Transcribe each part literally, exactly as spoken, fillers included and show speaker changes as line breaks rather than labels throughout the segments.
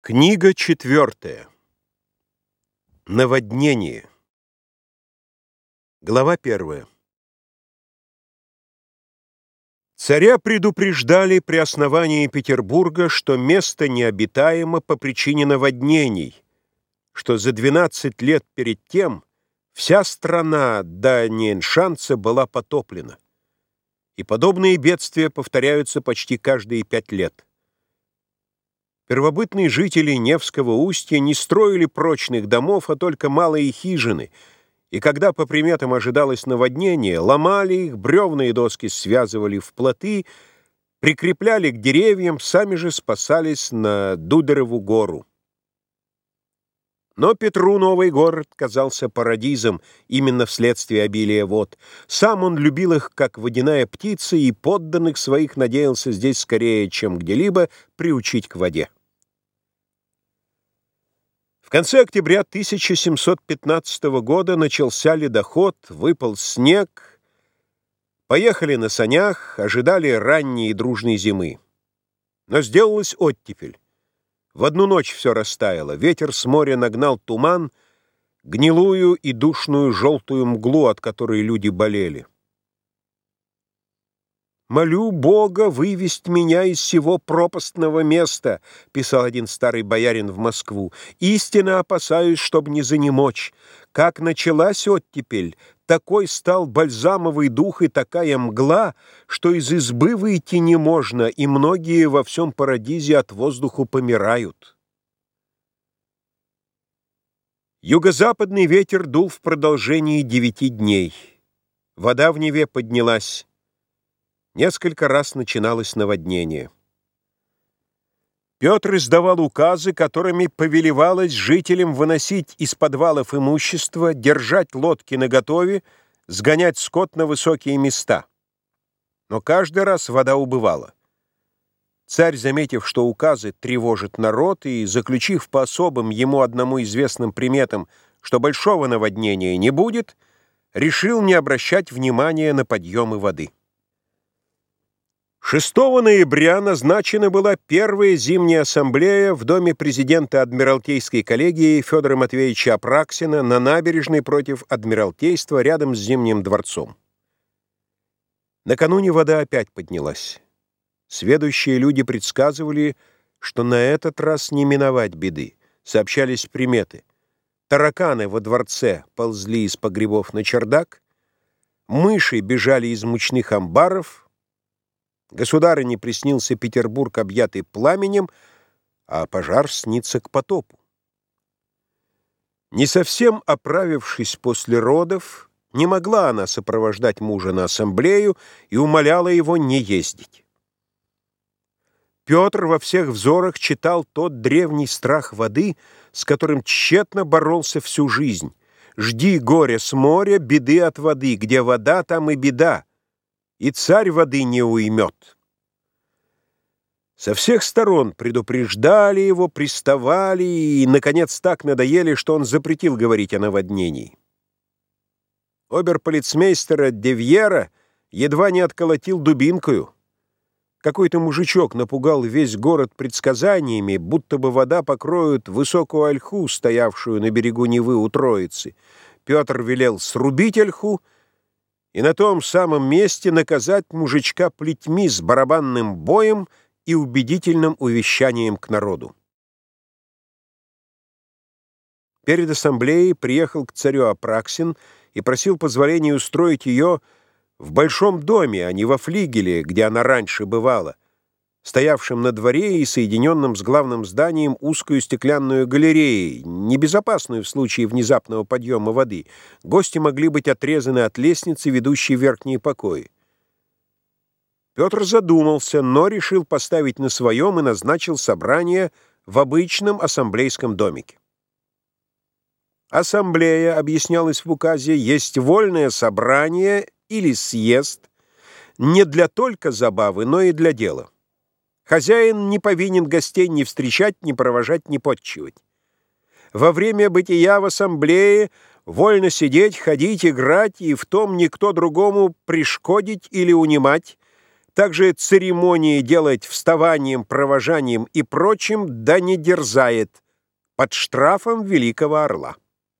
Книга четвертая. Наводнение. Глава первая. Царя предупреждали при основании Петербурга, что место необитаемо по причине наводнений, что за двенадцать лет перед тем вся страна до Ньеншанца была потоплена, и подобные бедствия повторяются почти каждые пять лет. Первобытные жители Невского устья не строили прочных домов, а только малые хижины, и когда по приметам ожидалось наводнение, ломали их, бревна и доски связывали в плоты, прикрепляли к деревьям, сами же спасались на Дудареву гору. Но Петру новый город казался парадизом именно вследствие обилия вод. Сам он любил их, как водяная птица, и подданных своих надеялся здесь скорее, чем где-либо, приучить к воде. В конце октября тысяча семьсот пятнадцатого года начался ледоход, выпал снег, поехали на санях, ожидали ранней и дружной зимы. Но сделалась оттепель. В одну ночь все растаяло, ветер с моря нагнал туман, гнилую и душную желтую мглу, от которой люди болели. «Молю Бога вывесть меня из сего пропастного места», — писал один старый боярин в Москву. «Истинно опасаюсь, чтоб не занемочь. Как началась оттепель, такой стал бальзамовый дух и такая мгла, что из избы выйти не можно, и многие во всем Парадизе от воздуху помирают». Юго-западный ветер дул в продолжении девяти дней. Вода в Неве поднялась. Несколько раз начиналось наводнение. Петр издавал указы, которыми повелевалось жителям выносить из подвалов имущество, держать лодки наготове, сгонять скот на высокие места. Но каждый раз вода убывала. Царь, заметив, что указы тревожат народ, и заключив по особым ему одному известным приметам, что большого наводнения не будет, решил не обращать внимания на подъемы воды. шестого ноября назначена была первая зимняя ассамблея в доме президента Адмиралтейской коллегии Федора Матвеевича Апраксина на набережной против Адмиралтейства рядом с Зимним дворцом. Накануне вода опять поднялась. Сведущие люди предсказывали, что на этот раз не миновать беды. Сообщались приметы. Тараканы во дворце ползли из погребов на чердак, мыши бежали из мучных амбаров, государыне приснился Петербург, объятый пламенем, а пожар снится к потопу. Не совсем оправившись после родов, не могла она сопровождать мужа на ассамблею и умоляла его не ездить. Петр во всех взорах читал тот древний страх воды, с которым тщетно боролся всю жизнь. «Жди горя с моря, беды от воды, где вода, там и беда, и царь воды не уймет». Со всех сторон предупреждали его, приставали и, наконец, так надоели, что он запретил говорить о наводнении. Обер-полицмейстера Девьера едва не отколотил дубинкою. Какой-то мужичок напугал весь город предсказаниями, будто бы вода покроет высокую ольху, стоявшую на берегу Невы у Троицы. Петр велел срубить ольху и на том самом месте наказать мужичка плетьми с барабанным боем и убедительным увещанием к народу. Перед ассамблеей приехал к царю Апраксин и просил позволения устроить ее в большом доме, а не во флигеле, где она раньше бывала, стоявшем на дворе и соединенном с главным зданием узкую стеклянную галереей, небезопасную в случае внезапного подъема воды. Гости могли быть отрезаны от лестницы, ведущей в верхние покои. Петр задумался, но решил поставить на своем и назначил собрание в обычном ассамблейском домике. Ассамблея, объяснялось в указе, есть вольное собрание или съезд не для только забавы, но и для дела. Хозяин не повинен гостей ни встречать, ни провожать, ни подчивать. Во время бытия в ассамблее вольно сидеть, ходить, играть, и в том никто другому пришкодить или унимать, Также церемонии делать вставанием, провожанием и прочим, да не дерзает, под штрафом великого орла.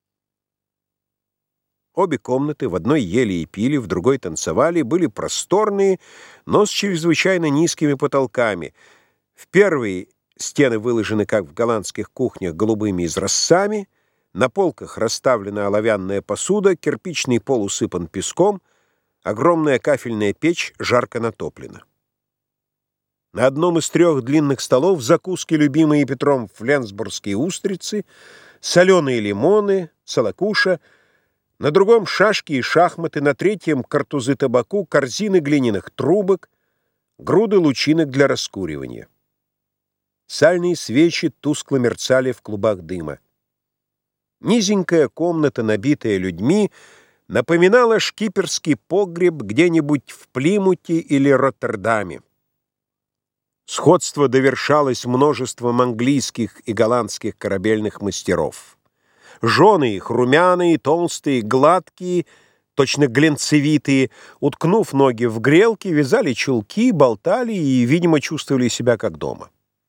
Обе комнаты, в одной ели и пили, в другой танцевали, были просторные, но с чрезвычайно низкими потолками. В первой стены выложены, как в голландских кухнях, голубыми изразцами, на полках расставлена оловянная посуда, кирпичный пол усыпан песком, огромная кафельная печь жарко натоплена. На одном из трех длинных столов закуски, любимые Петром, фленсбургские устрицы, соленые лимоны, салакуша, на другом шашки и шахматы, на третьем картузы табаку, корзины глиняных трубок, груды лучинок для раскуривания. Сальные свечи тускло мерцали в клубах дыма. Низенькая комната, набитая людьми, напоминала шкиперский погреб где-нибудь в Плимуте или Роттердаме. Сходство довершалось множеством английских и голландских корабельных мастеров. Жены их, румяные, толстые, гладкие, точно глянцевитые, уткнув ноги в грелки, вязали чулки, болтали и, видимо, чувствовали себя как дома.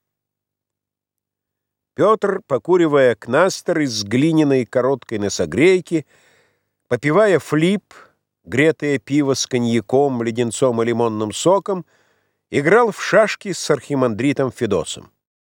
Петр, покуривая кнастер из глиняной короткой носогрейки, попивая флип, гретое пиво с коньяком, леденцом и лимонным соком, играл в шашки с архимандритом Федосом.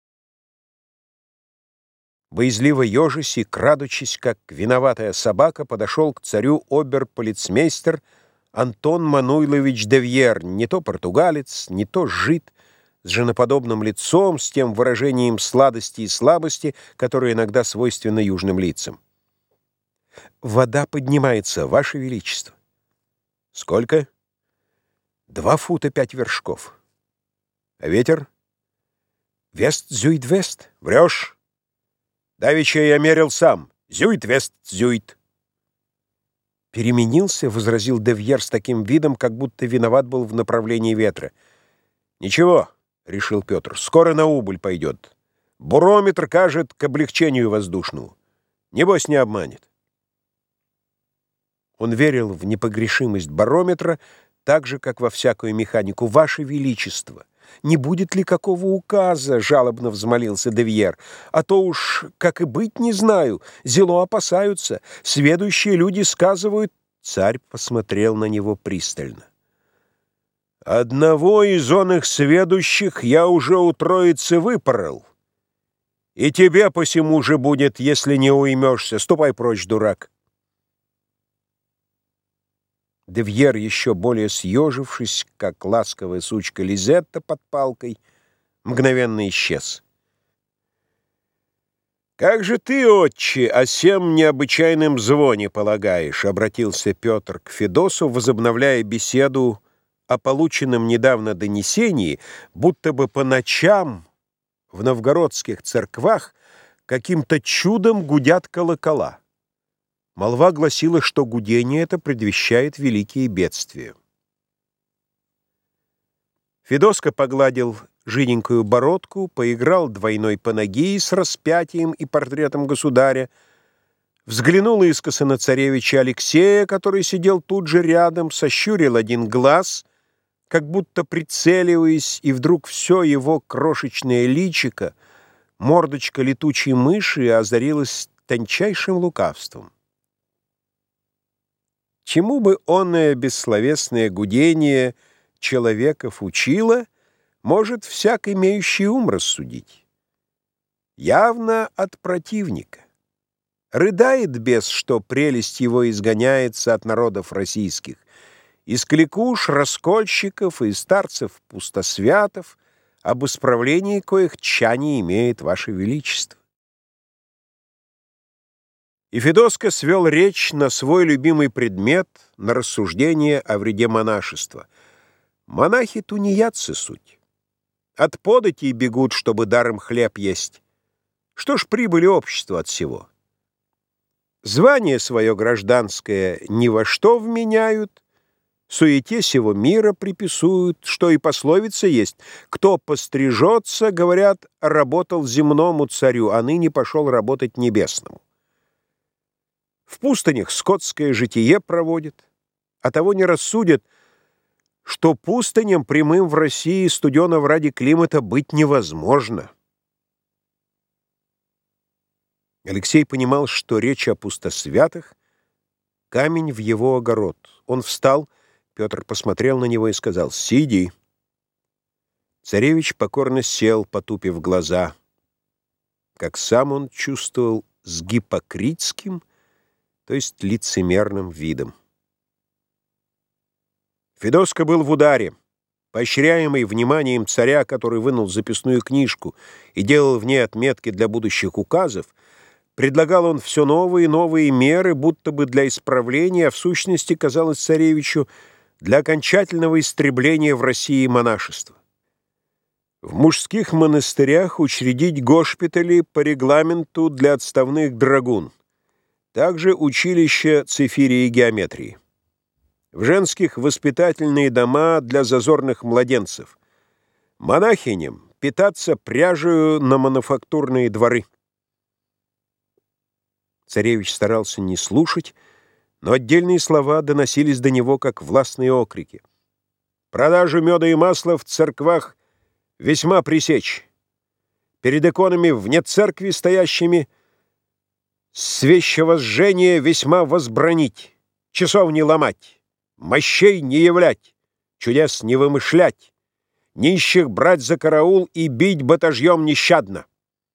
Боязливо ежась и крадучись, как виноватая собака, подошел к царю обер-полицмейстер Антон Мануйлович де Вьер, не то португалец, не то жид, с женоподобным лицом, с тем выражением сладости и слабости, которое иногда свойственно южным лицам. «Вода поднимается, Ваше Величество». «Сколько?» «Два фута пять вершков». «А ветер?» «Вест-зюит-вест». «Врешь?» «Давеча я мерил сам. Зюит-вест-зюит». «Переменился», — возразил де Вьер с таким видом, как будто виноват был в направлении ветра. «Ничего», — решил Петр, — «скоро на убыль пойдет. Барометр кажет к облегчению воздушному. Небось, не обманет». Он верил в непогрешимость барометра так же, как во всякую механику. «Ваше Величество, не будет ли какого указа?» — жалобно взмолился де Вьер. «А то уж, как и быть, не знаю. Зело опасаются. Сведущие люди сказывают...» Царь посмотрел на него пристально. «Одного из оных сведущих я уже у троицы выпорол. И тебе посему же будет, если не уймешься. Ступай прочь, дурак». Де Вьер, еще более съежившись, как ласковая сучка Лизетта под палкой, мгновенно исчез. «Как же ты, отче, о сем необычайном звоне полагаешь?» — обратился Петр к Федосу, возобновляя беседу о полученном недавно донесении, будто бы по ночам в новгородских церквах каким-то чудом гудят колокола. Молва гласила, что гудение это предвещает великие бедствия. Федоска погладил жиденькую бородку, поиграл двойной панагии с распятием и портретом государя, взглянул искоса на царевича Алексея, который сидел тут же рядом, сощурил один глаз, как будто прицеливаясь, и вдруг все его крошечное личико, мордочка летучей мыши, озарилась тончайшим лукавством. Чему бы оное бессловесное гудение человеков учило, может всяк имеющий ум рассудить. Явно от противника. Рыдает бес, что прелесть его изгоняется от народов российских, из кликуш, раскольщиков и старцев-пустосвятов, об исправлении коих тчани имеет Ваше Величество. И Федоска свел речь на свой любимый предмет, на рассуждение о вреде монашества. Монахи тунеядцы суть. От податей бегут, чтобы даром хлеб есть. Что ж прибыли общества от всего? Звание свое гражданское ни во что вменяют, суете сего мира приписуют, что и пословица есть: кто пострижется, говорят, работал земному царю, а ныне пошел работать небесному. В пустынях скотское житие проводят, а того не рассудят, что пустыням прямым в России студеного ради климата быть невозможно. Алексей понимал, что речь о пустосвятых — камень в его огород. Он встал, Петр посмотрел на него и сказал: «Сиди». Царевич покорно сел, потупив глаза. Как сам он чувствовал, с гипокритским, то есть лицемерным видом. Федоска был в ударе. Поощряемый вниманием царя, который вынул записную книжку и делал в ней отметки для будущих указов, предлагал он все новые и новые меры, будто бы для исправления, а в сущности, казалось царевичу, для окончательного истребления в России монашества. В мужских монастырях учредить госпитали по регламенту для отставных драгун, также училище цифирии и геометрии. В женских воспитательные дома для зазорных младенцев. Монахиням питаться пряжею на мануфактурные дворы. Царевич старался не слушать, но отдельные слова доносились до него, как властные окрики. Продажу меда и масла в церквах весьма пресечь. Перед иконами вне церкви стоящими свящевозжжение весьма возбранить, часов не ломать, мощей не являть, чудес не вымышлять, нищих брать за караул и бить батажьем нещадно.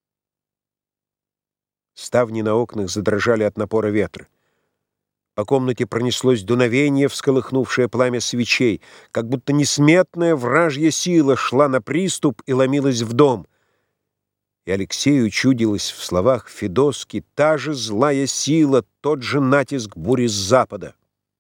Ставни на окнах задрожали от напора ветра. По комнате пронеслось дуновение, всколыхнувшее пламя свечей, как будто несметная вражья сила шла на приступ и ломилась в дом. И Алексею чудилась в словах Федоски та же злая сила, тот же натиск бури с запада.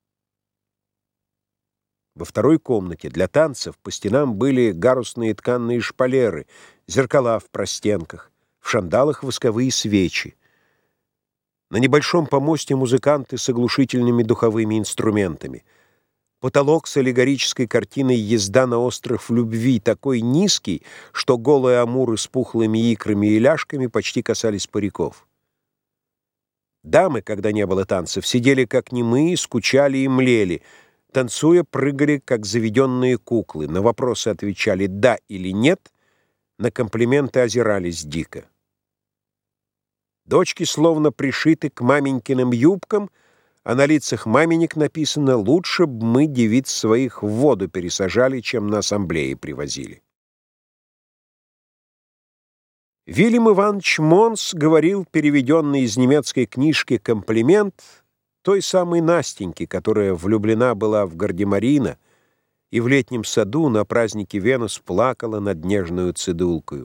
Во второй комнате для танцев по стенам были гарусные тканные шпалеры, зеркала в простенках, в шандалах восковые свечи. На небольшом помосте музыканты с оглушительными духовыми инструментами. Потолок с аллегорической картиной «Езда на остров любви» такой низкий, что голые амуры с пухлыми икрами и ляжками почти касались париков. Дамы, когда не было танцев, сидели как немые, скучали и млели. Танцуя, прыгали, как заведенные куклы. На вопросы отвечали «да» или «нет», на комплименты озирались дико. Дочки словно пришиты к маменькиным юбкам, а на лицах маменек написано: «Лучше б мы девиц своих в воду пересажали, чем на ассамблеи привозили». Вильям Иванович Монс говорил переведенный из немецкой книжки комплимент той самой Настеньке, которая влюблена была в Гардемарина и в летнем саду на празднике Венус плакала над нежную цидулкою.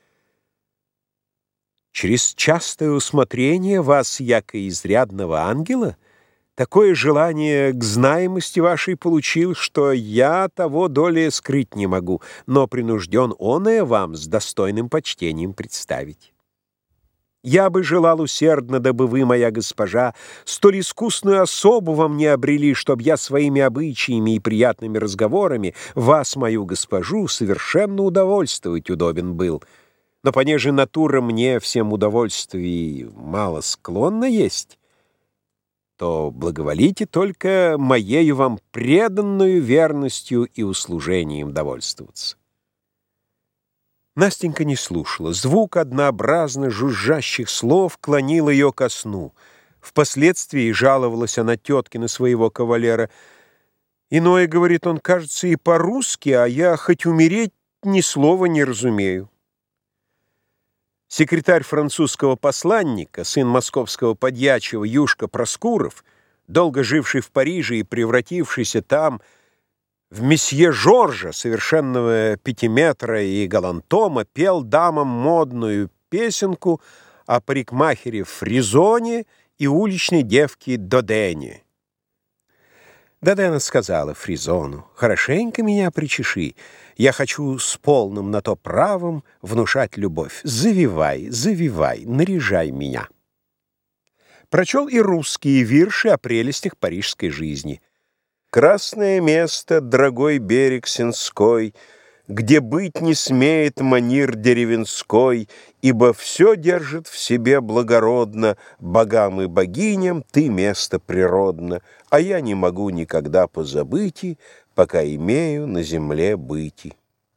Через частое усмотрение вас, яко изрядного ангела, такое желание к знаемости вашей получил, что я того долее скрыть не могу, но принужден оное вам с достойным почтением представить. Я бы желал усердно, дабы вы, моя госпожа, столь искусную особу во мне обрели, чтоб я своими обычаями и приятными разговорами вас, мою госпожу, совершенно удовольствовать удобен был. Но понеже натура мне всем удовольствий мало склонна есть, то благоволите только моею вам преданную верностью и услужением довольствоваться. Настенька не слушала. Звук однообразно жужжащих слов клонил ее ко сну. Впоследствии жаловалась она тетке на своего кавалера. «Иное, — говорит он, — кажется и по-русски, а я хоть умереть ни слова не разумею». Секретарь французского посланника, сын московского подьячего Юшка Проскуров, долго живший в Париже и превратившийся там в месье Жоржа, совершенного пятиметра и галантома, пел дамам модную песенку о парикмахере Фризоне и уличной девке Додене. Додена сказала Фризону: «Хорошенько меня причеши. Я хочу с полным на то правом внушать любовь. Завивай, завивай, наряжай меня». Прочел и русские вирши о прелестях парижской жизни. «Красное место, дорогой берег Сенской, где быть не смеет манир деревенской, ибо все держит в себе благородно, богам и богиням ты место природно, а я не могу никогда позабыть, пока имею на земле быти.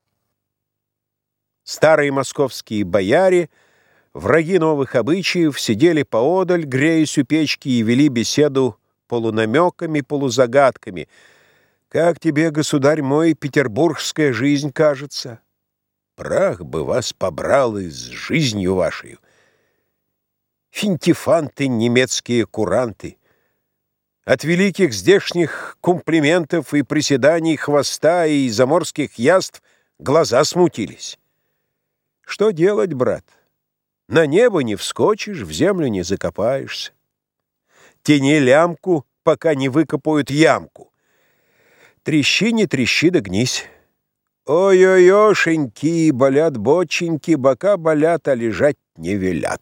Старые московские бояре, враги новых обычаев, сидели поодаль, греясь у печки, и вели беседу полунамеками, полузагадками. «Как тебе, государь мой, петербургская жизнь кажется?» «Прах бы вас побрал и с жизнью вашей! Финтифанты, немецкие куранты! От великих здешних комплиментов и приседаний хвоста и заморских яств глаза смутились. Что делать, брат? На небо не вскочишь, в землю не закопаешься. Тяни лямку, пока не выкопают ямку. Трещи, не трещи, да гнись. Ой-ой-ошеньки, болят боченьки, бока болят, а лежать не велят».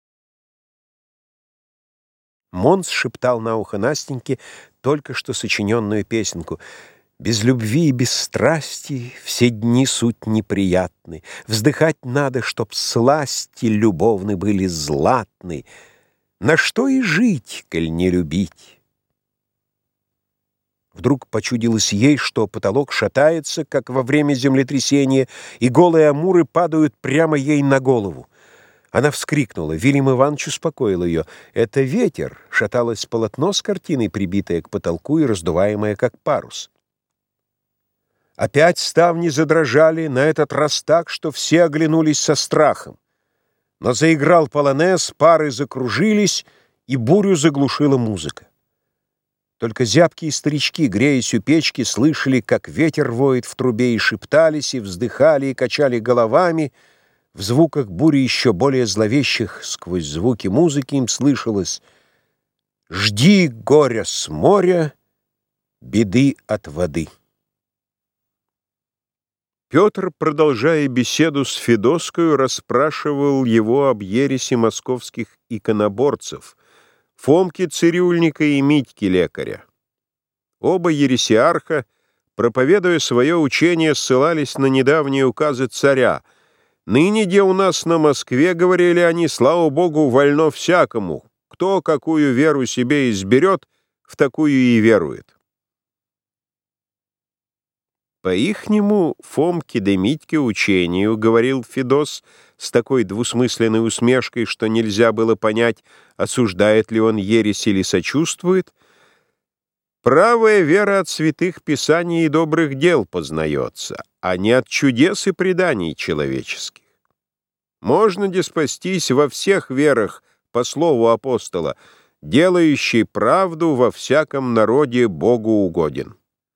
Монс шептал на ухо Настеньке только что сочиненную песенку. «Без любви и без страсти все дни суть неприятны. Вздыхать надо, чтоб сласти любовны были златны. На что и жить, коль не любить?» Вдруг почудилось ей, что потолок шатается, как во время землетрясения, и голые амуры падают прямо ей на голову. Она вскрикнула. Вильям Иванович успокоил ее. «Это ветер», — шаталось полотно с картиной, прибитое к потолку и раздуваемое, как парус. Опять ставни задрожали, на этот раз так, что все оглянулись со страхом. Но заиграл полонез, пары закружились, и бурю заглушила музыка. Только зябкие старички, греясь у печки, слышали, как ветер воет в трубе, и шептались, и вздыхали, и качали головами. В звуках бури еще более зловещих, сквозь звуки музыки им слышалось: «Жди горя с моря, беды от воды». Петр, продолжая беседу с Федоскою, расспрашивал его об ересе московских иконоборцев, Фомки Цирюльника и Митьки Лекаря. Оба ересиарха, проповедуя свое учение, ссылались на недавние указы царя. «Ныне, где у нас на Москве, — говорили они, — слава Богу, вольно всякому. Кто какую веру себе изберет, в такую и верует». «По-ихнему Фомке да Митьке учению, — говорил Федос с такой двусмысленной усмешкой, что нельзя было понять, осуждает ли он ересь или сочувствует, — правая вера от святых писаний и добрых дел познается, а не от чудес и преданий человеческих. Можно де спастись во всех верах, по слову апостола, делающий правду во всяком народе Богу угоден».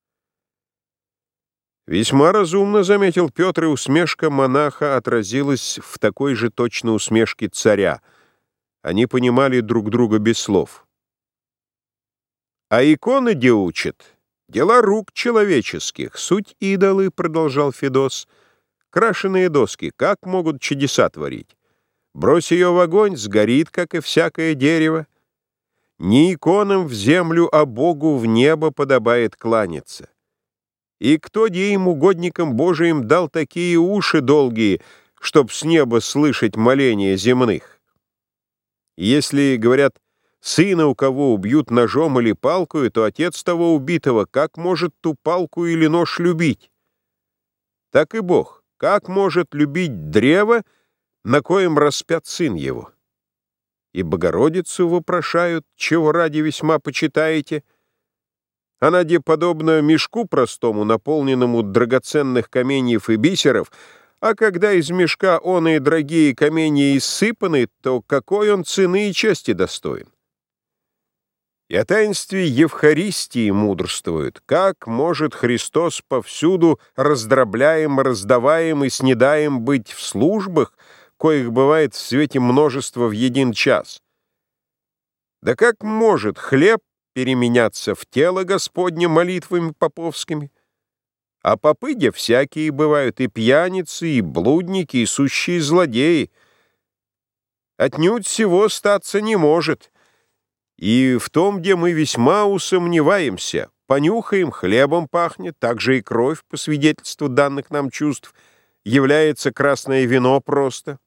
Весьма разумно, — заметил Петр, — и усмешка монаха отразилась в такой же точно усмешке царя. Они понимали друг друга без слов. «А иконы де учат? Дела рук человеческих, суть идолы, — продолжал Федос. Крашеные доски, как могут чудеса творить? Брось ее в огонь, сгорит, как и всякое дерево. Не иконам в землю, а Богу в небо подобает кланяться. И кто де им, угодникам Божиим, дал такие уши долгие, чтоб с неба слышать моления земных? Если, говорят, сына у кого убьют ножом или палкою, то отец того убитого как может ту палку или нож любить? Так и Бог, как может любить древо, на коем распят сын его? И Богородицу вопрошают, чего ради весьма почитаете? Она де подобно мешку простому, наполненному драгоценных каменьев и бисеров, а когда из мешка оные дорогие камни иссыпаны, то какой он цены и чести достоин? И о таинстве Евхаристии мудрствует, как может Христос повсюду раздробляем, раздаваем и снедаем быть в службах, коих бывает в свете множество в един час? Да как может хлеб переменяться в тело Господне молитвами поповскими? А попы, где всякие бывают, и пьяницы, и блудники, и сущие злодеи. Отнюдь всего статься не может. И в том, где мы весьма усомневаемся, понюхаем, хлебом пахнет, также и кровь, по свидетельству данных нам чувств, является красное вино просто.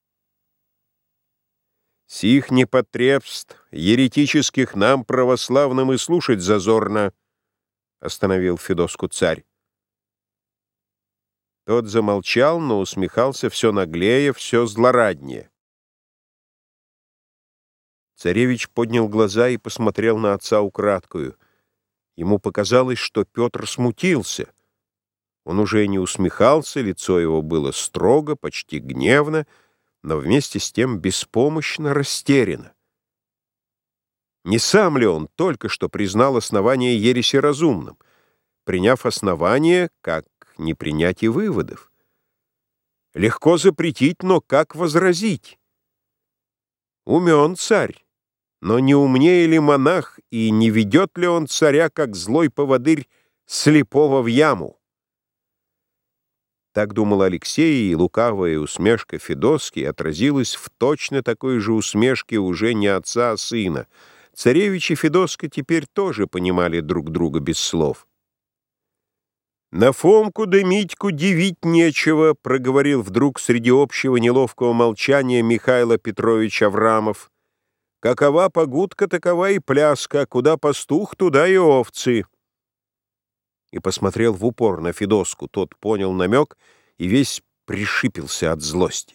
Сих непотребств, еретических, нам, православным, и слушать зазорно. — остановил Федоску царь. Тот замолчал, но усмехался все наглее, все злораднее. Царевич поднял глаза и посмотрел на отца украдкою. Ему показалось, что Петр смутился. Он уже не усмехался, лицо его было строго, почти гневно, но вместе с тем беспомощно растеряно. Не сам ли он только что признал основание ереси разумным? Приняв основание, как не принять и выводов? Легко запретить, но как возразить? Умен царь, но не умнее ли монах, и не ведет ли он царя, как злой поводырь, слепого в яму? Так думал Алексей, и лукавая усмешка Федоски отразилась в точно такой же усмешке уже не отца, а сына. Царевич и Федоска теперь тоже понимали друг друга без слов. «На Фомку да Митьку дивить нечего», — проговорил вдруг среди общего неловкого молчания Михаил Петрович Аврамов. «Какова погудка, такова и пляска, куда пастух, туда и овцы». И посмотрел в упор на Федоску. Тот понял намек и весь пришипился от злости.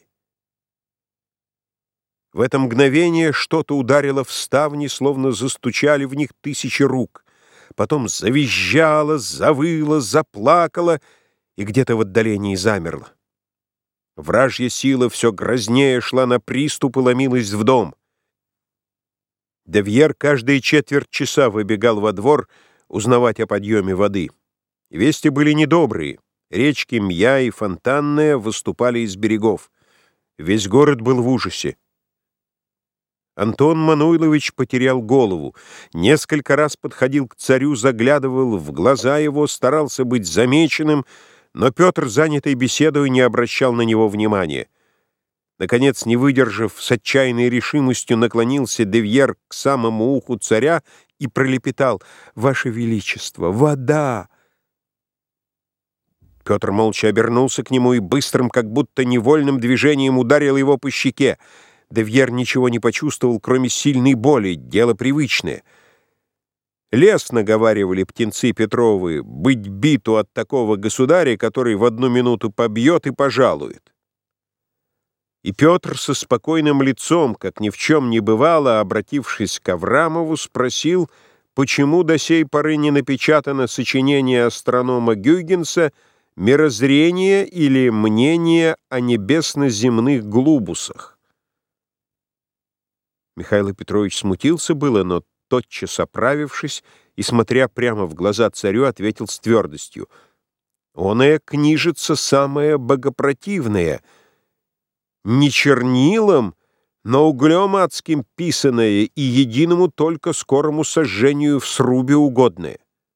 В это мгновение что-то ударило в ставни, словно застучали в них тысячи рук. Потом завизжало, завыло, заплакало и где-то в отдалении замерло. Вражья сила все грознее шла на приступ и ломилась в дом. Девьер каждые четверть часа выбегал во двор узнавать о подъеме воды. Вести были недобрые. Речки Мья и Фонтанная выступали из берегов. Весь город был в ужасе. Антон Мануйлович потерял голову. Несколько раз подходил к царю, заглядывал в глаза его, старался быть замеченным, но Петр, занятый беседой, не обращал на него внимания. Наконец, не выдержав, с отчаянной решимостью наклонился Девьер к самому уху царя и пролепетал: «Ваше Величество, вода!» Петр молча обернулся к нему и быстрым, как будто невольным движением ударил его по щеке. Девьер ничего не почувствовал, кроме сильной боли, дело привычное. Лестно, говаривали птенцы Петровы, быть биту от такого государя, который в одну минуту побьет и пожалует. И Петр со спокойным лицом, как ни в чем не бывало, обратившись к Аврамову, спросил, почему до сей поры не напечатано сочинение астронома Гюйгенса «Мирозрение» или «Мнение о небесно-земных глобусах». Михаил Петрович смутился было, но, тотчас оправившись и, смотря прямо в глаза царю, ответил с твердостью: «Оная книжица самая богопротивная, не чернилом, но углем адским писаное и единому только скорому сожжению в срубе угодное».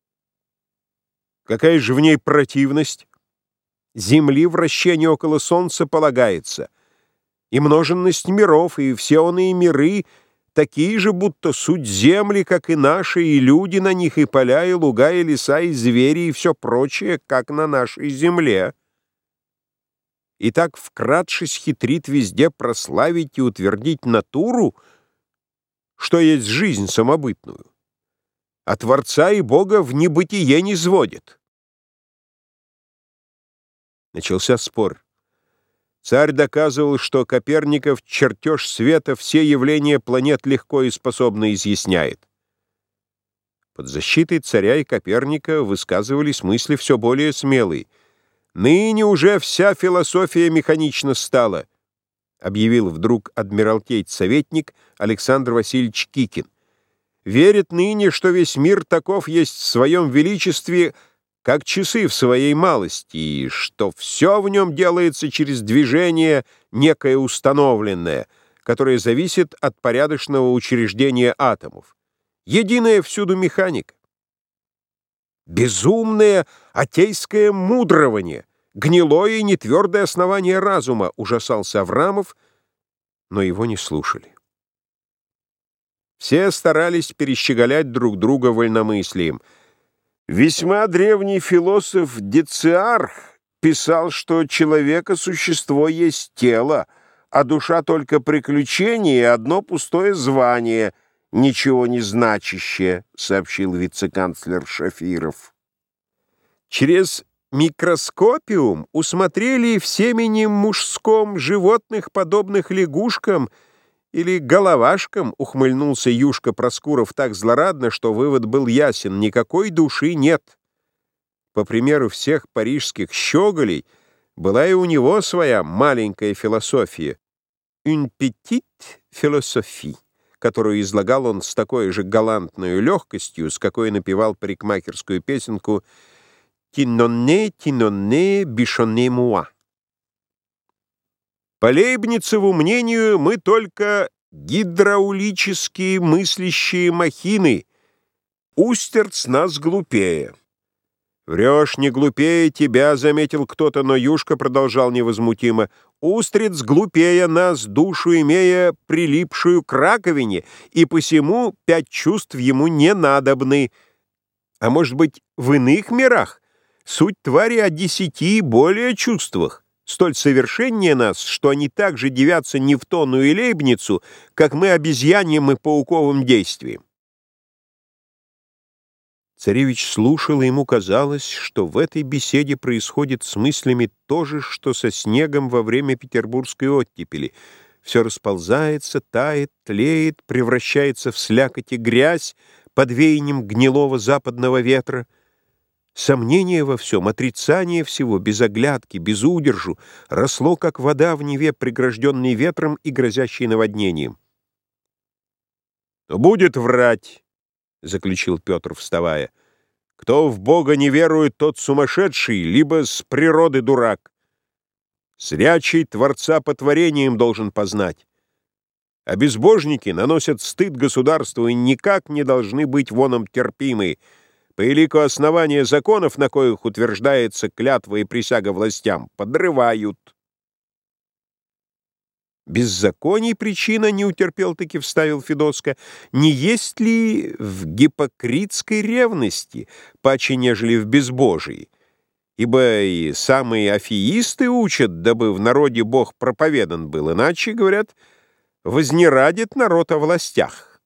Какая же в ней противность? Земли вращение около солнца полагается, и множенность миров, и все оные миры такие же, будто суть земли, как и наши, и люди на них, и поля, и луга, и леса, и звери, и все прочее, как на нашей земле. И так, вкратшись, хитрит везде прославить и утвердить натуру, что есть жизнь самобытную, а Творца и Бога в небытие не сводит. Начался спор. Царь доказывал, что Коперников чертеж света все явления планет легко и способно изъясняет. Под защитой царя и Коперника высказывались мысли все более смелые. «Ныне уже вся философия механична стала», объявил вдруг адмиралтейт-советник Александр Васильевич Кикин. «Верит ныне, что весь мир таков есть в своем величестве, как часы в своей малости, и что все в нем делается через движение некое установленное, которое зависит от порядочного учреждения атомов. Единая всюду механика. Безумное атейское мудрование, гнилое и нетвердое основание разума», ужасался Аврамов, но его не слушали. Все старались перещеголять друг друга вольномыслием. Весьма древний философ Дециарх писал, что человека существо есть тело, а душа только приключение и одно пустое звание, ничего не значащее, сообщил вице-канцлер Шафиров. Через микроскопиум усмотрели в семени мужском животных, подобных лягушкам или головашкам, ухмыльнулся Юшка Проскуров так злорадно, что вывод был ясен: никакой души нет. По примеру всех парижских щеголей, была и у него своя маленькая философия, une petite philosophie, которую излагал он с такой же галантной легкостью, с какой напевал парикмахерскую песенку «Тинонне, тинонне, бишонне муа». По Лейбницеву мнению, мы только гидраулические мыслящие махины. Устерц нас глупее. «Врешь, не глупее тебя», — заметил кто-то, но Юшка продолжал невозмутимо. «Устриц глупее нас, душу имея прилипшую к раковине, и посему пять чувств ему не надобны. А может быть, в иных мирах суть твари о десяти и более чувствах, столь совершеннее нас, что они так же дивятся Нефтону и Лейбницу, как мы обезьяньям и пауковым действиям». Царевич слушал, и ему казалось, что в этой беседе происходит с мыслями то же, что со снегом во время петербургской оттепели. Все расползается, тает, тлеет, превращается в слякоть и грязь под веянием гнилого западного ветра. Сомнение во всем, отрицание всего, без оглядки, без удержу, росло, как вода в Неве, прегражденной ветром и грозящей наводнением. «Но будет врать», — заключил Петр, вставая. «Кто в Бога не верует, тот сумасшедший, либо с природы дурак. Зрячий Творца по творениям должен познать. А безбожники наносят стыд государству и никак не должны быть воном терпимы, по элику основания законов, на коих утверждается клятва и присяга властям, подрывают». «Беззаконий причина, — не утерпел-таки вставил Федоска, — не есть ли в гипокритской ревности, паче нежели в безбожии? Ибо и самые афеисты учат, дабы в народе Бог проповедан был, иначе, говорят, вознерадит народ о властях».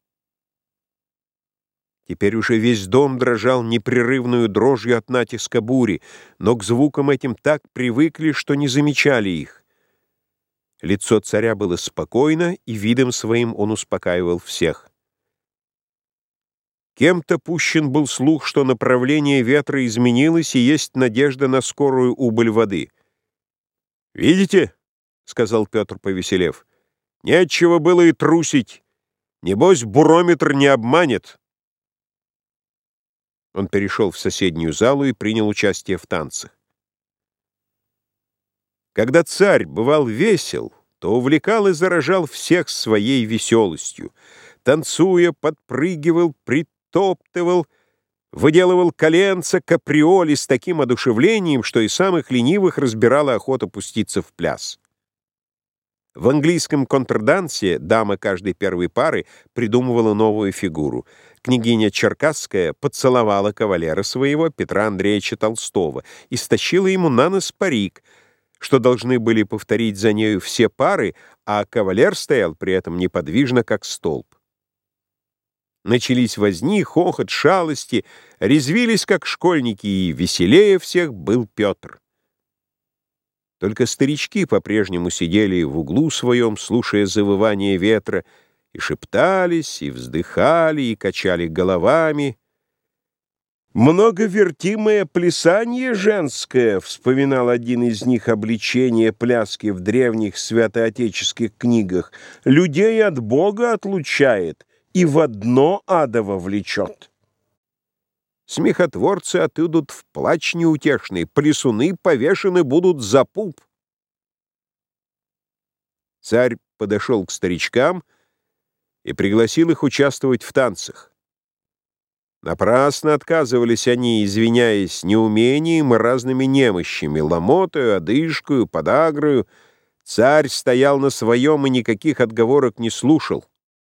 Теперь уже весь дом дрожал непрерывную дрожью от натиска бури, но к звукам этим так привыкли, что не замечали их. Лицо царя было спокойно, и видом своим он успокаивал всех. Кем-то пущен был слух, что направление ветра изменилось, и есть надежда на скорую убыль воды. «Видите, — сказал Петр, повеселев, — нечего было и трусить. Небось, бурометр не обманет». Он перешел в соседнюю залу и принял участие в танцах. Когда царь бывал весел, то увлекал и заражал всех своей веселостью. Танцуя, подпрыгивал, притоптывал, выделывал коленца, каприоли с таким одушевлением, что и самых ленивых разбирала охота пуститься в пляс. В английском контрдансе дама каждой первой пары придумывала новую фигуру. Княгиня Черкасская поцеловала кавалера своего, Петра Андреевича Толстого, и стащила ему на нос парик, что должны были повторить за нею все пары, а кавалер стоял при этом неподвижно, как столб. Начались возни, хохот, шалости, резвились, как школьники, и веселее всех был Петр. Только старички по-прежнему сидели в углу своем, слушая завывание ветра, и шептались, и вздыхали, и качали головами. «Многовертимое плясанье женское», — вспоминал один из них обличение пляски в древних святоотеческих книгах, «людей от Бога отлучает и в одно адово влечет». Смехотворцы отыдут в плач неутешный, плясуны повешены будут за пуп. Царь подошел к старичкам и пригласил их участвовать в танцах. Напрасно отказывались они, извиняясь неумением и разными немощами, ломотою, одышкою, подагрою. Царь стоял на своем и никаких отговорок не слушал.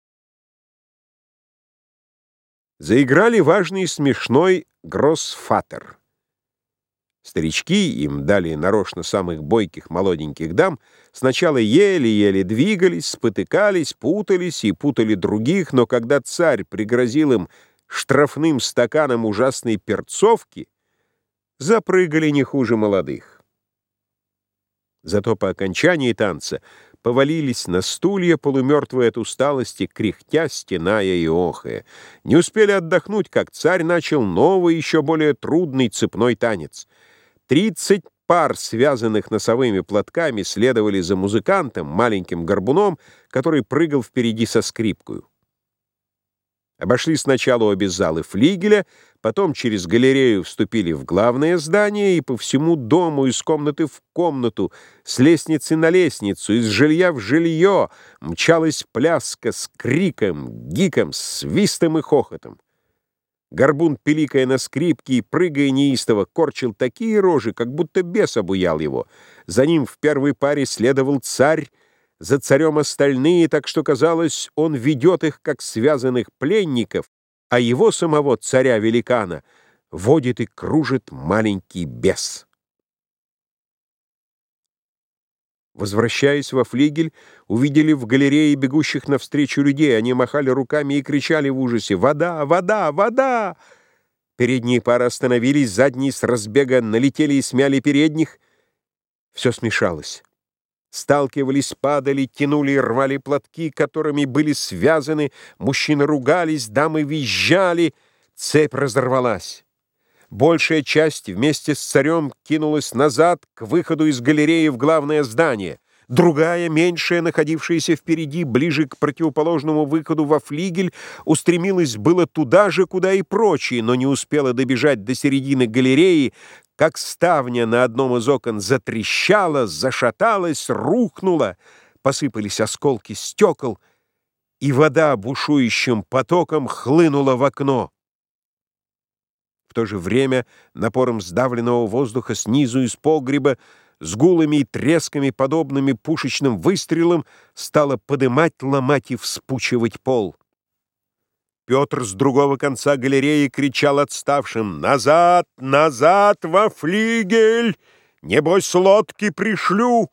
Заиграли важный и смешной гроссфатер. Старички, им дали нарочно самых бойких молоденьких дам, сначала еле-еле двигались, спотыкались, путались и путали других, но когда царь пригрозил им штрафным стаканом ужасной перцовки, запрыгали не хуже молодых. Зато по окончании танца повалились на стулья, полумертвые от усталости, кряхтя, стеная и охая. Не успели отдохнуть, как царь начал новый, еще более трудный цепной танец. Тридцать пар, связанных носовыми платками, следовали за музыкантом, маленьким горбуном, который прыгал впереди со скрипкою. Обошли сначала обе залы флигеля, потом через галерею вступили в главное здание и по всему дому, из комнаты в комнату, с лестницы на лестницу, из жилья в жилье мчалась пляска с криком, гиком, свистом и хохотом. Горбун, пиликая на скрипке и прыгая неистово, корчил такие рожи, как будто бес обуял его. За ним в первой паре следовал царь, за царем остальные, так что, казалось, он ведет их, как связанных пленников, а его самого, царя-великана, водит и кружит маленький бес. Возвращаясь во флигель, увидели в галерее бегущих навстречу людей. Они махали руками и кричали в ужасе: «Вода! Вода! Вода!» Передние пары остановились, задние с разбега налетели и смяли передних. Все смешалось. Сталкивались, падали, тянули и рвали платки, которыми были связаны, мужчины ругались, дамы визжали, цепь разорвалась. Большая часть вместе с царем кинулась назад к выходу из галереи в главное здание. Другая, меньшая, находившаяся впереди, ближе к противоположному выходу во флигель, устремилась было туда же, куда и прочие, но не успела добежать до середины галереи, как ставня на одном из окон затрещала, зашаталась, рухнула, посыпались осколки стекол, и вода бушующим потоком хлынула в окно. В то же время напором сдавленного воздуха снизу из погреба с гулами и тресками, подобными пушечным выстрелам, стало подымать, ломать и вспучивать пол. Петр с другого конца галереи кричал отставшим: «Назад! Назад во флигель! Небось, лодки пришлю!»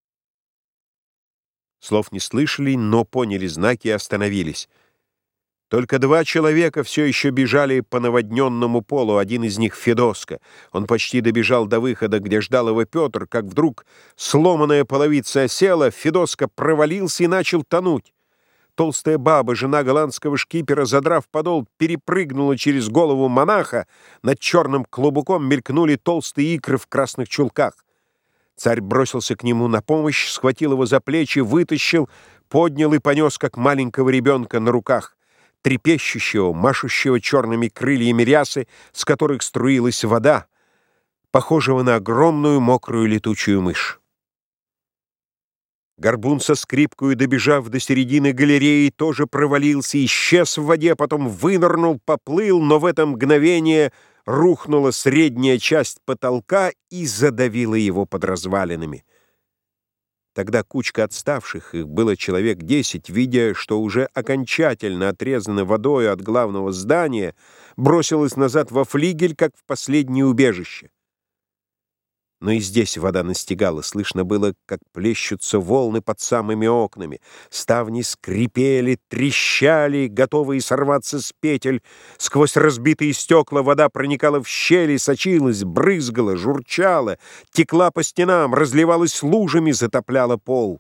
Слов не слышали, но поняли знаки и остановились. Только два человека все еще бежали по наводненному полу, один из них — Федоска. Он почти добежал до выхода, где ждал его Петр, как вдруг сломанная половица осела, Федоска провалился и начал тонуть. Толстая баба, жена голландского шкипера, задрав подол, перепрыгнула через голову монаха, над черным клобуком мелькнули толстые икры в красных чулках. Царь бросился к нему на помощь, схватил его за плечи, вытащил, поднял и понес, как маленького ребенка на руках, трепещущего, машущего черными крыльями рясы, с которых струилась вода, похожего на огромную мокрую летучую мышь. Горбун со скрипкою, добежав до середины галереи, тоже провалился, исчез в воде, потом вынырнул, поплыл, но в это мгновение рухнула средняя часть потолка и задавила его под развалинами. Тогда кучка отставших, их было человек десять, видя, что уже окончательно отрезаны водой от главного здания, бросилась назад во флигель, как в последнее убежище. Но и здесь вода настигала, слышно было, как плещутся волны под самыми окнами. Ставни скрипели, трещали, готовые сорваться с петель. Сквозь разбитые стекла вода проникала в щели, сочилась, брызгала, журчала, текла по стенам, разливалась лужами, затопляла пол.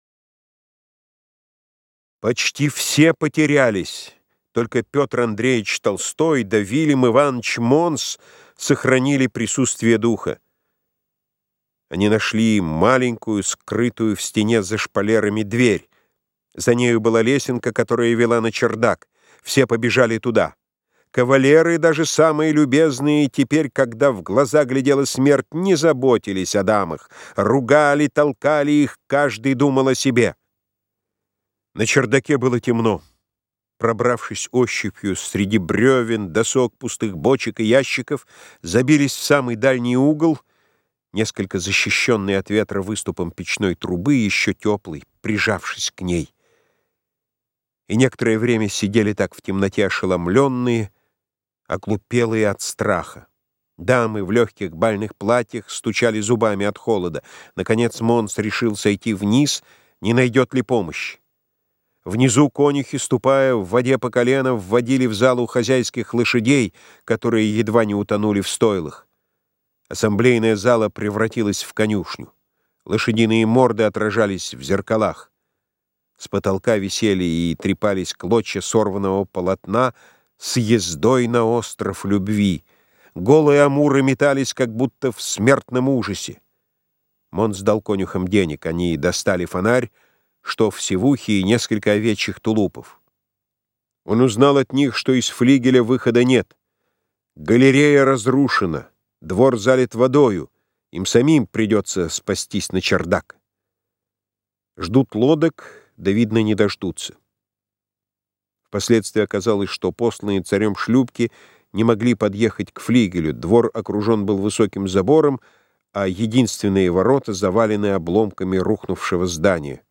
Почти все потерялись. Только Петр Андреевич Толстой да Вильям Иванович Монс сохранили присутствие духа. Они нашли маленькую, скрытую в стене за шпалерами дверь. За нею была лесенка, которая вела на чердак. Все побежали туда. Кавалеры, даже самые любезные, теперь, когда в глаза глядела смерть, не заботились о дамах. Ругали, толкали их, каждый думал о себе. На чердаке было темно. Пробравшись ощупью среди бревен, досок, пустых бочек и ящиков, забились в самый дальний угол, несколько защищенный от ветра выступом печной трубы, еще теплый, прижавшись к ней. И некоторое время сидели так в темноте ошеломленные, оглупелые от страха. Дамы в легких бальных платьях стучали зубами от холода. Наконец Монс решил сойти вниз, не найдет ли помощи. Внизу конюхи, ступая в воде по колено, вводили в залу хозяйских лошадей, которые едва не утонули в стойлах. Ассамблейная зала превратилась в конюшню. Лошадиные морды отражались в зеркалах. С потолка висели и трепались клочья сорванного полотна с ездой на остров любви. Голые амуры метались, как будто в смертном ужасе. Монс дал конюхам денег. Они достали фонарь, штоф севухи и несколько овечьих тулупов. Он узнал от них, что из флигеля выхода нет. Галерея разрушена, двор залит водою. Им самим придется спастись на чердак. Ждут лодок, да, видно, не дождутся. Впоследствии оказалось, что посланные царем шлюпки не могли подъехать к флигелю. Двор окружен был высоким забором, а единственные ворота завалены обломками рухнувшего здания.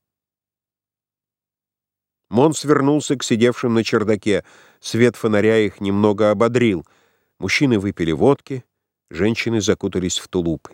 Монс вернулся к сидевшим на чердаке. Свет фонаря их немного ободрил. Мужчины выпили водки, женщины закутались в тулупы.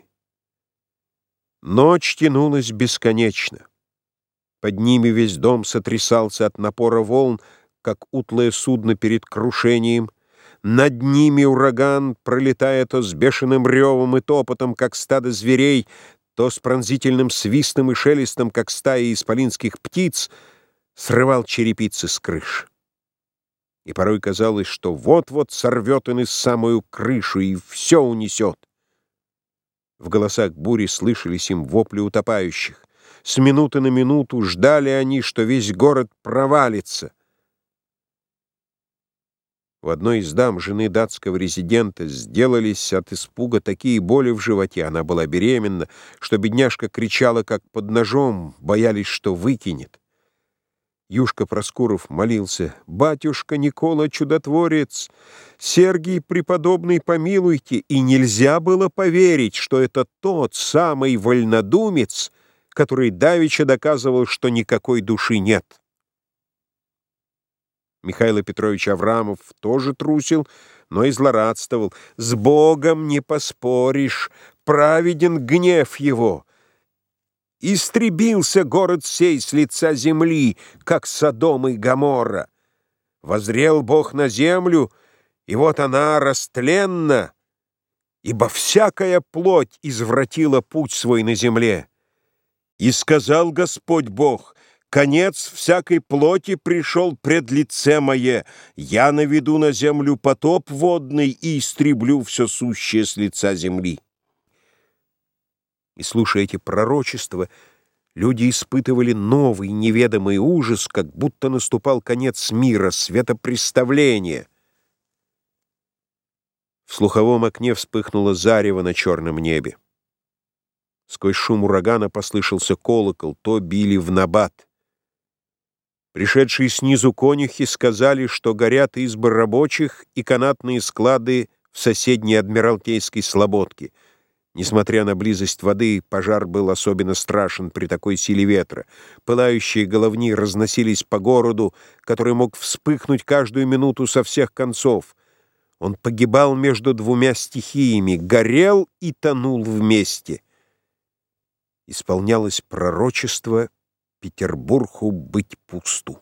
Ночь тянулась бесконечно. Под ними весь дом сотрясался от напора волн, как утлое судно перед крушением. Над ними ураган, пролетая то с бешеным ревом и топотом, как стадо зверей, то с пронзительным свистом и шелестом, как стаи исполинских птиц, срывал черепицы с крыш. И порой казалось, что вот-вот сорвет он и самую крышу, и все унесет. В голосах бури слышались им вопли утопающих. С минуты на минуту ждали они, что весь город провалится. У одной из дам, жены датского резидента, сделались от испуга такие боли в животе, она была беременна, что бедняжка кричала, как под ножом, боялись, что выкинет. Юшка Проскуров молился: «Батюшка Никола Чудотворец, Сергий Преподобный, помилуйте!» И нельзя было поверить, что это тот самый вольнодумец, который давеча доказывал, что никакой души нет. Михаил Петрович Аврамов тоже трусил, но и злорадствовал. «С Богом не поспоришь, праведен гнев его. Истребился город сей с лица земли, как Содом и Гоморра. Воззрел Бог на землю, и вот она растленна, ибо всякая плоть извратила путь свой на земле. И сказал Господь Бог: конец всякой плоти пришел пред лице мое. Я наведу на землю потоп водный и истреблю все сущее с лица земли». И, слушая эти пророчества, люди испытывали новый неведомый ужас, как будто наступал конец мира, светопреставление. В слуховом окне вспыхнуло зарево на черном небе. Сквозь шум урагана послышался колокол, то били в набат. Пришедшие снизу конюхи сказали, что горят избы рабочих и канатные склады в соседней Адмиралтейской слободке. Несмотря на близость воды, пожар был особенно страшен при такой силе ветра. Пылающие головни разносились по городу, который мог вспыхнуть каждую минуту со всех концов. Он погибал между двумя стихиями, горел и тонул вместе. Исполнялось пророчество Петербургу быть пусту.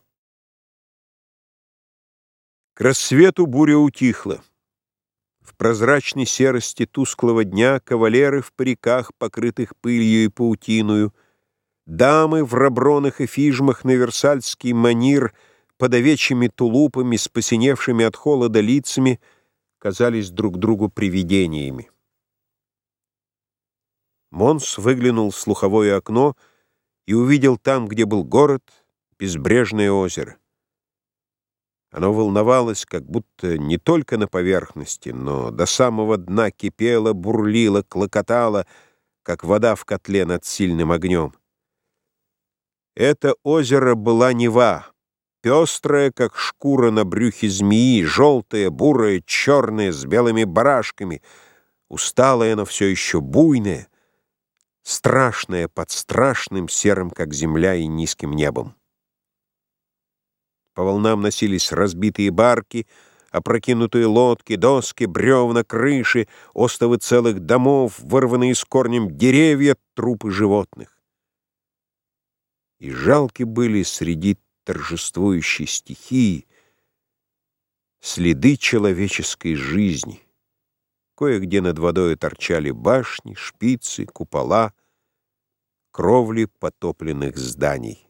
К рассвету буря утихла. В прозрачной серости тусклого дня кавалеры в париках, покрытых пылью и паутиною, дамы в рабронах и фижмах на версальский манир под овечьими тулупами с посиневшими от холода лицами казались друг другу привидениями. Монс выглянул в слуховое окно и увидел там, где был город, безбрежное озеро. Оно волновалось, как будто не только на поверхности, но до самого дна кипело, бурлило, клокотало, как вода в котле над сильным огнем. Это озеро была Нева, пестрая, как шкура на брюхе змеи, желтая, бурая, черная, с белыми барашками, усталая, но все еще буйная, страшная под страшным, серым, как земля, и низким небом. По волнам носились разбитые барки, опрокинутые лодки, доски, бревна, крыши, остовы целых домов, вырванные с корнем деревья, трупы животных. И жалки были среди торжествующей стихии следы человеческой жизни. Кое-где над водой торчали башни, шпицы, купола, кровли потопленных зданий.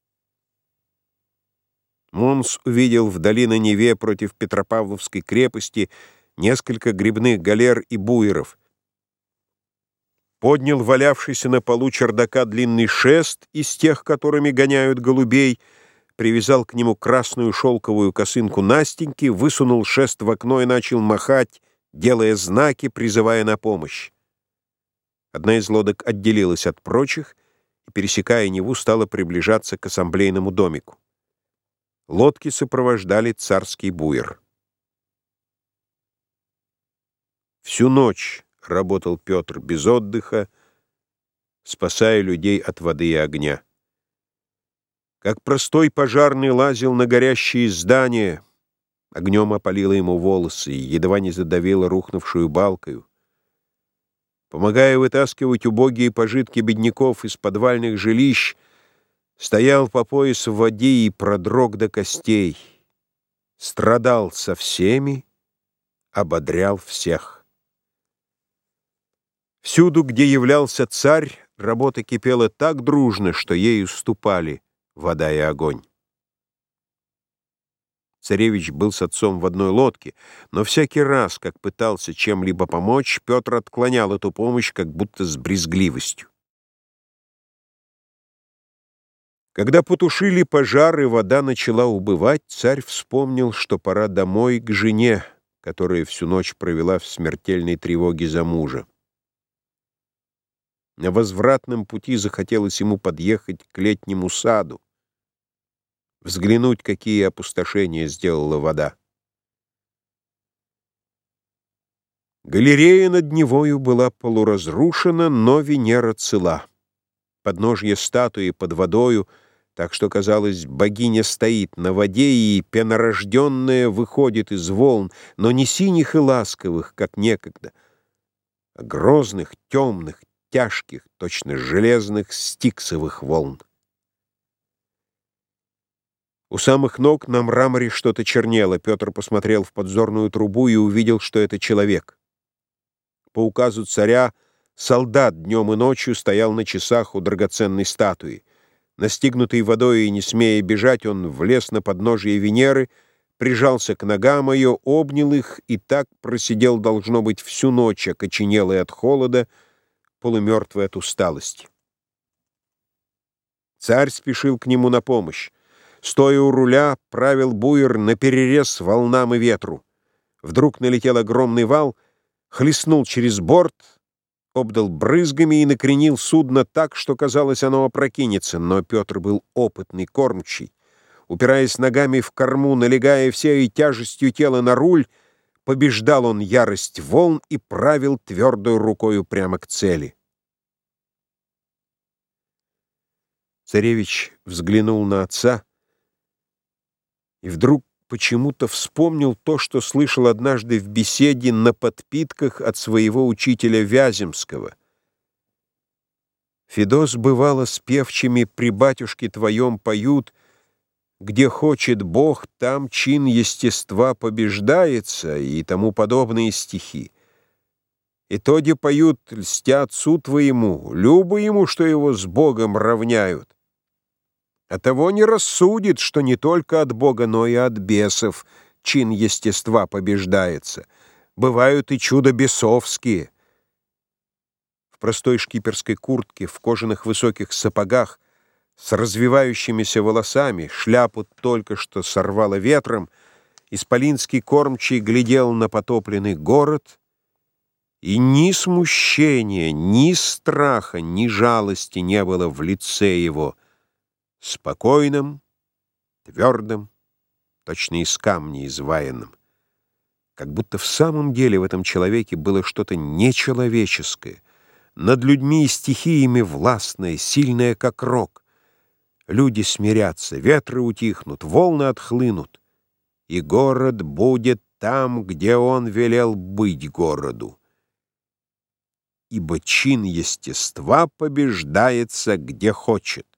Монс увидел вдали на Неве против Петропавловской крепости несколько гребных галер и буеров. Поднял валявшийся на полу чердака длинный шест из тех, которыми гоняют голубей, привязал к нему красную шелковую косынку Настеньки, высунул шест в окно и начал махать, делая знаки, призывая на помощь. Одна из лодок отделилась от прочих и, пересекая Неву, стала приближаться к ассамблейному домику. Лодки сопровождали царский буер. Всю ночь работал Петр без отдыха, спасая людей от воды и огня. Как простой пожарный лазил на горящие здания, огнем опалило ему волосы и едва не задавило рухнувшую балкою. Помогая вытаскивать убогие пожитки бедняков из подвальных жилищ, стоял по пояс в воде и продрог до костей, страдал со всеми, ободрял всех. Всюду, где являлся царь, работа кипела так дружно, что ею ступали вода и огонь. Царевич был с отцом в одной лодке, но всякий раз, как пытался чем-либо помочь, Петр отклонял эту помощь как будто с брезгливостью. Когда потушили пожар и вода начала убывать, царь вспомнил, что пора домой к жене, которая всю ночь провела в смертельной тревоге за мужа. На возвратном пути захотелось ему подъехать к летнему саду, взглянуть, какие опустошения сделала вода. Галерея над Невою была полуразрушена, но Венера цела. Подножье статуи под водою, так что, казалось, богиня стоит на воде, и пенорожденная выходит из волн, но не синих и ласковых, как некогда, а грозных, темных, тяжких, точно железных стиксовых волн. У самых ног на мраморе что-то чернело. Петр посмотрел в подзорную трубу и увидел, что это человек. По указу царя солдат днем и ночью стоял на часах у драгоценной статуи. Настигнутый водой и не смея бежать, он влез на подножие Венеры, прижался к ногам ее, обнял их и так просидел, должно быть, всю ночь, окоченелый от холода, полумертвый от усталости. Царь спешил к нему на помощь. Стоя у руля, правил буер наперерез волнам и ветру. Вдруг налетел огромный вал, хлестнул через борт, обдал брызгами и накренил судно так, что, казалось, оно опрокинется. Но Петр был опытный кормчий. Упираясь ногами в корму, налегая всей тяжестью тела на руль, побеждал он ярость волн и правил твердой рукою прямо к цели. Царевич взглянул на отца и вдруг почему-то вспомнил то, что слышал однажды в беседе на подпитках от своего учителя Вяземского. «Федос, бывало, с певчими при батюшке твоем поют: где хочет Бог, там чин естества побеждается», и тому подобные стихи. И тоди поют, льстя отцу твоему, любо ему, что его с Богом равняют. А того не рассудит, что не только от Бога, но и от бесов чин естества побеждается. Бывают и чудо бесовские. В простой шкиперской куртке, в кожаных высоких сапогах, с развивающимися волосами, шляпу только что сорвало ветром, исполинский кормчий глядел на потопленный город, и ни смущения, ни страха, ни жалости не было в лице его, спокойным, твердым, точно из камня изваянным. Как будто в самом деле в этом человеке было что-то нечеловеческое, над людьми и стихиями властное, сильное, как рок. Люди смирятся, ветры утихнут, волны отхлынут, и город будет там, где он велел быть городу. Ибо чин естества побеждается, где хочет.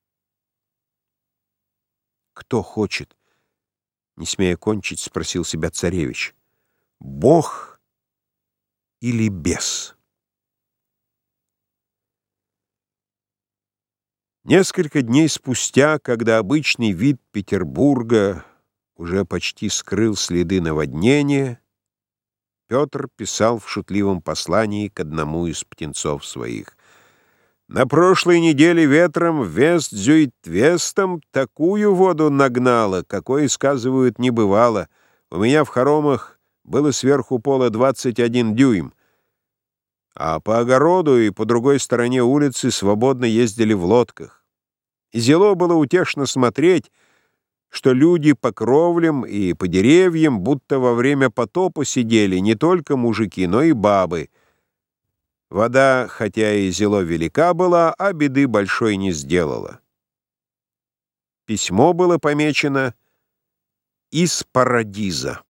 «Кто хочет?» — не смея кончить, спросил себя царевич. «Бог или бес. Несколько дней спустя, когда обычный вид Петербурга уже почти скрыл следы наводнения, Петр писал в шутливом послании к одному из птенцов своих: «На прошлой неделе ветром Вест-Зюит-Вестом такую воду нагнало, какой, сказывают, не бывало. У меня в хоромах было сверху пола двадцать один дюйм, а по огороду и по другой стороне улицы свободно ездили в лодках. И зело было утешно смотреть, что люди по кровлям и по деревьям будто во время потопа сидели не только мужики, но и бабы. Вода, хотя и зело велика была, а беды большой не сделала». Письмо было помечено «Из Парадиза».